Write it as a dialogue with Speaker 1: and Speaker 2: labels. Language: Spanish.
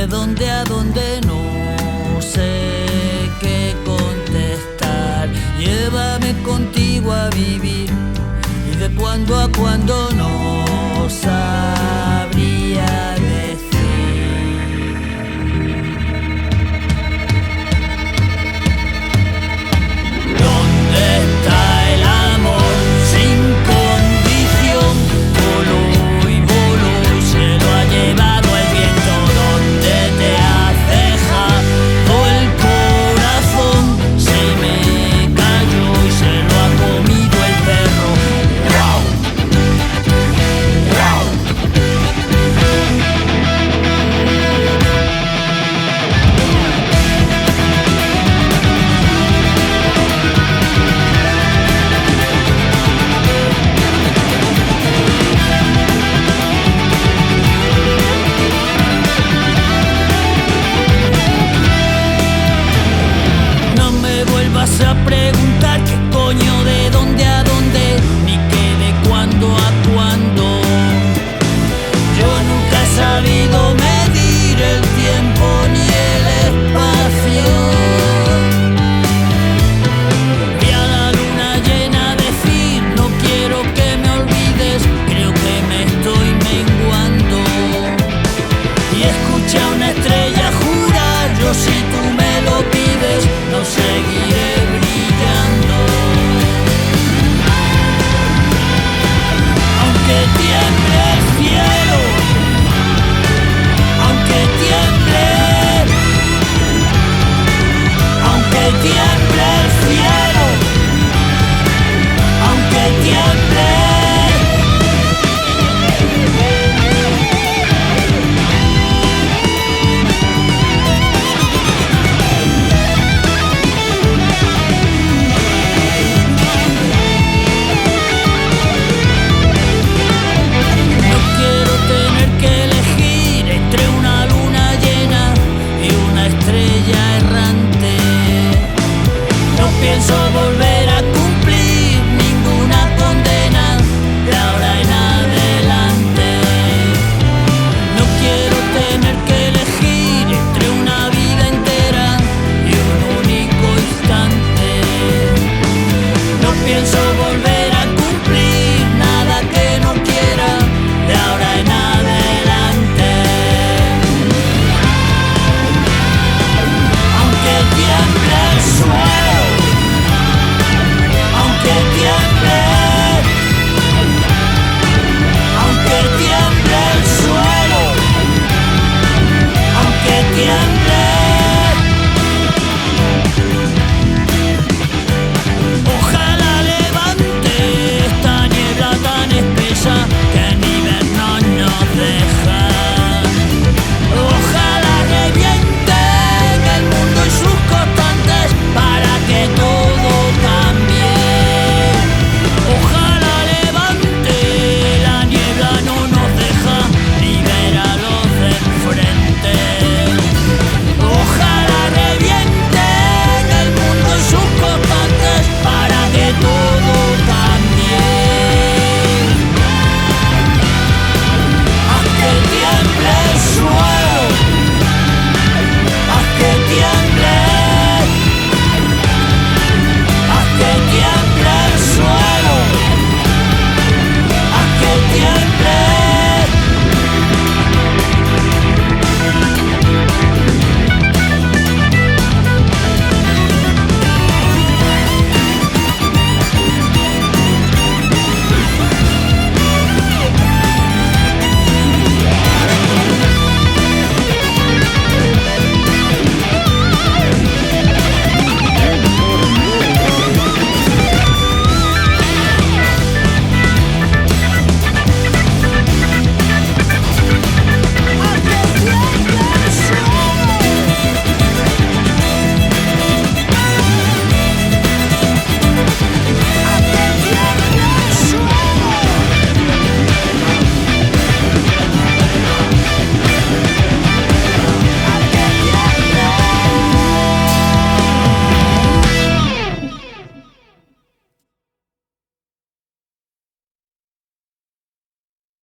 Speaker 1: dónde a dónde, no sé qué contestar. Llévame contigo a vivir y de cuándo a cuándo no sabría decir. ¿Dónde está el amor sin condición? Voló y voló y se lo ha llevado el viento. ¿Dónde te has dejado el corazón? Se me cayó y se lo ha comido el perro. ¡Guau! ¡Guau! No me vuelvas a preguntar qué coño de dónde a dónde, ni qué de cuándo a cuándo. Yo nunca he sabido medir el tiempo ni el espacio. Vi a la luna llena decir: no quiero que me olvides, creo que me estoy menguando. Y escuché a una estrella jurar: yo si tú me lo pides, no seguiré brillando. Aunque tiemble el cielo, aunque tiemble, aunque tiemble el cielo, aunque tiemble. No quiero tener que elegir entre una luna llena y una estrella errante. No pienso volver a cumplir ninguna condena de ahora en adelante. No quiero tener que elegir entre una vida entera y un único instante. No pienso